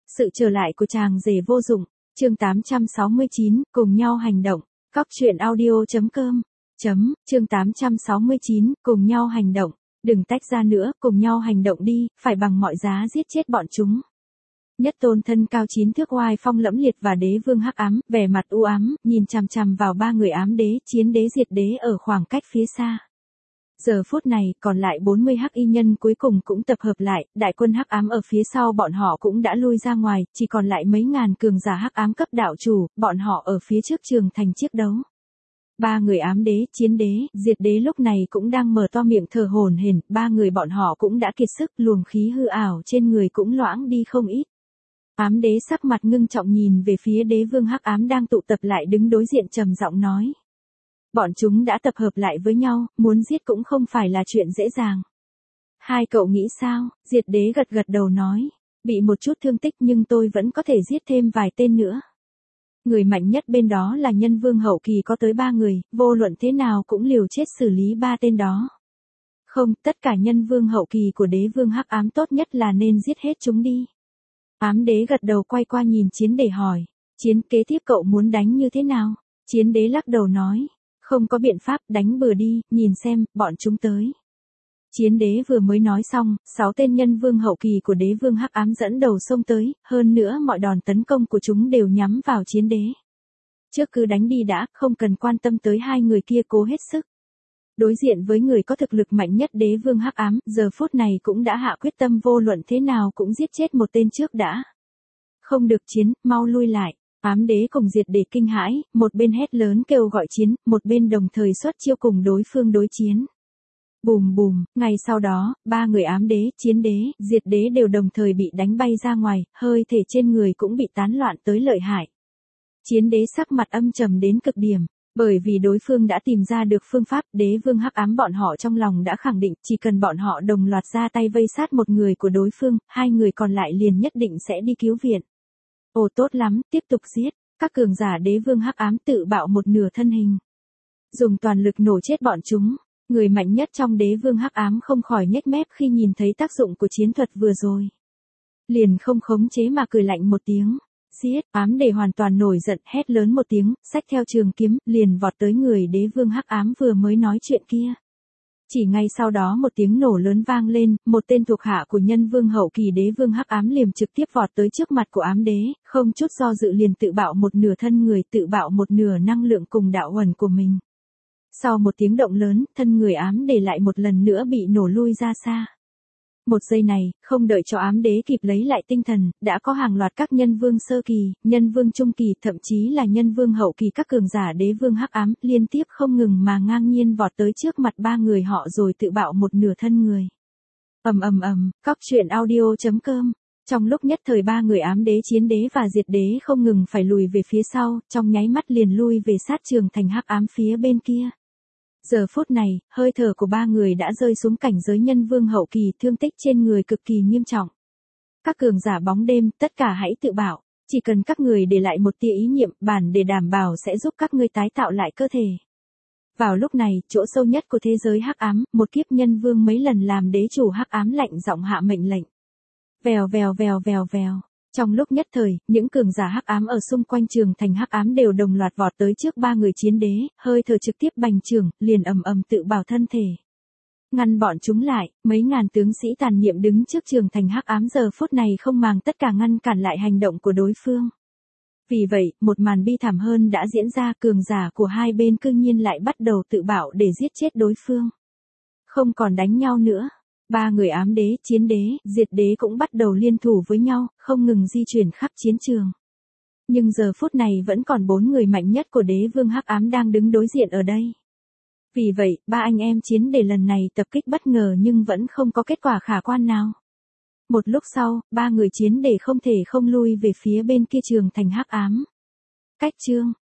Sự trở lại của chàng rể vô dụng, chương 869, cùng nhau hành động. Góc truyện audio.com. Chương 869, cùng nhau hành động. Đừng tách ra nữa, cùng nhau hành động đi, phải bằng mọi giá giết chết bọn chúng. Nhất Tôn thân cao 9 thước oai phong lẫm liệt và đế vương hắc ám, vẻ mặt u ám, nhìn chằm chằm vào ba người ám đế, chiến đế diệt đế ở khoảng cách phía xa. Giờ phút này, còn lại 40 hắc y nhân cuối cùng cũng tập hợp lại, đại quân hắc ám ở phía sau bọn họ cũng đã lui ra ngoài, chỉ còn lại mấy ngàn cường giả hắc ám cấp đạo chủ, bọn họ ở phía trước trường thành chiếc đấu. Ba người ám đế, chiến đế, diệt đế lúc này cũng đang mở to miệng thở hổn hển, ba người bọn họ cũng đã kiệt sức, luồng khí hư ảo trên người cũng loãng đi không ít. Ám đế sắc mặt ngưng trọng nhìn về phía đế vương hắc ám đang tụ tập lại đứng đối diện trầm giọng nói. Bọn chúng đã tập hợp lại với nhau, muốn giết cũng không phải là chuyện dễ dàng. Hai cậu nghĩ sao? Diệt đế gật gật đầu nói. Bị một chút thương tích nhưng tôi vẫn có thể giết thêm vài tên nữa. Người mạnh nhất bên đó là nhân vương hậu kỳ có tới 3 người, vô luận thế nào cũng liều chết xử lý 3 tên đó. Không, tất cả nhân vương hậu kỳ của đế vương hắc ám tốt nhất là nên giết hết chúng đi. Ám đế gật đầu quay qua nhìn chiến đế hỏi. Chiến kế tiếp cậu muốn đánh như thế nào? Chiến đế lắc đầu nói. Không có biện pháp, đánh bừa đi, nhìn xem, bọn chúng tới. Chiến đế vừa mới nói xong, 6 tên nhân vương hậu kỳ của đế vương hắc ám dẫn đầu xông tới, hơn nữa mọi đòn tấn công của chúng đều nhắm vào chiến đế. Trước cứ đánh đi đã, không cần quan tâm tới hai người kia cố hết sức. Đối diện với người có thực lực mạnh nhất đế vương hắc ám, giờ phút này cũng đã hạ quyết tâm vô luận thế nào cũng giết chết một tên trước đã. Không được chiến, mau lui lại. Ám đế cùng diệt đế kinh hãi, một bên hét lớn kêu gọi chiến, một bên đồng thời xuất chiêu cùng đối phương đối chiến. Bùm bùm, ngay sau đó, ba người ám đế, chiến đế, diệt đế đều đồng thời bị đánh bay ra ngoài, hơi thể trên người cũng bị tán loạn tới lợi hại. Chiến đế sắc mặt âm trầm đến cực điểm, bởi vì đối phương đã tìm ra được phương pháp, đế vương hắc ám bọn họ trong lòng đã khẳng định, chỉ cần bọn họ đồng loạt ra tay vây sát một người của đối phương, hai người còn lại liền nhất định sẽ đi cứu viện. Ồ tốt lắm, tiếp tục giết, các cường giả đế vương hắc ám tự bạo một nửa thân hình. Dùng toàn lực nổ chết bọn chúng, người mạnh nhất trong đế vương hắc ám không khỏi nhếch mép khi nhìn thấy tác dụng của chiến thuật vừa rồi. Liền không khống chế mà cười lạnh một tiếng, giết, ám đế hoàn toàn nổi giận hét lớn một tiếng, xách theo trường kiếm, liền vọt tới người đế vương hắc ám vừa mới nói chuyện kia. Chỉ ngay sau đó một tiếng nổ lớn vang lên, một tên thuộc hạ của nhân vương hậu kỳ đế vương hắc ám liềm trực tiếp vọt tới trước mặt của ám đế, không chút do dự liền tự bạo một nửa thân người, tự bạo một nửa năng lượng cùng đạo huẩn của mình. Sau một tiếng động lớn, thân người ám đế lại một lần nữa bị nổ lui ra xa. Một giây này, không đợi cho ám đế kịp lấy lại tinh thần, đã có hàng loạt các nhân vương sơ kỳ, nhân vương trung kỳ, thậm chí là nhân vương hậu kỳ các cường giả đế vương hắc ám, liên tiếp không ngừng mà ngang nhiên vọt tới trước mặt ba người họ rồi tự bạo một nửa thân người. Góc truyện audio.com. Trong lúc nhất thời ba người ám đế, chiến đế và diệt đế không ngừng phải lùi về phía sau, trong nháy mắt liền lui về sát trường thành hắc ám phía bên kia. Giờ phút này, hơi thở của ba người đã rơi xuống cảnh giới nhân vương hậu kỳ, thương tích trên người cực kỳ nghiêm trọng. Các cường giả bóng đêm, tất cả hãy tự bảo, chỉ cần các người để lại một tia ý niệm, bản để đảm bảo sẽ giúp các ngươi tái tạo lại cơ thể. Vào lúc này, chỗ sâu nhất của thế giới hắc ám, một kiếp nhân vương mấy lần làm đế chủ hắc ám lạnh giọng hạ mệnh lệnh. Vèo vèo vèo vèo vèo. Trong lúc nhất thời, những cường giả hắc ám ở xung quanh trường thành hắc ám đều đồng loạt vọt tới trước ba người chiến đế, hơi thở trực tiếp bành trường, liền tự bảo thân thể. Ngăn bọn chúng lại, mấy ngàn tướng sĩ tàn niệm đứng trước trường thành hắc ám giờ phút này không màng tất cả ngăn cản lại hành động của đối phương. Vì vậy, một màn bi thảm hơn đã diễn ra, cường giả của hai bên cương nhiên lại bắt đầu tự bảo để giết chết đối phương. Không còn đánh nhau nữa. Ba người ám đế, chiến đế, diệt đế cũng bắt đầu liên thủ với nhau, không ngừng di chuyển khắp chiến trường. Nhưng giờ phút này vẫn còn 4 người mạnh nhất của đế vương hắc ám đang đứng đối diện ở đây. Vì vậy, ba anh em chiến đế lần này tập kích bất ngờ nhưng vẫn không có kết quả khả quan nào. Một lúc sau, ba người chiến đế không thể không lui về phía bên kia trường thành hắc ám. Cách chương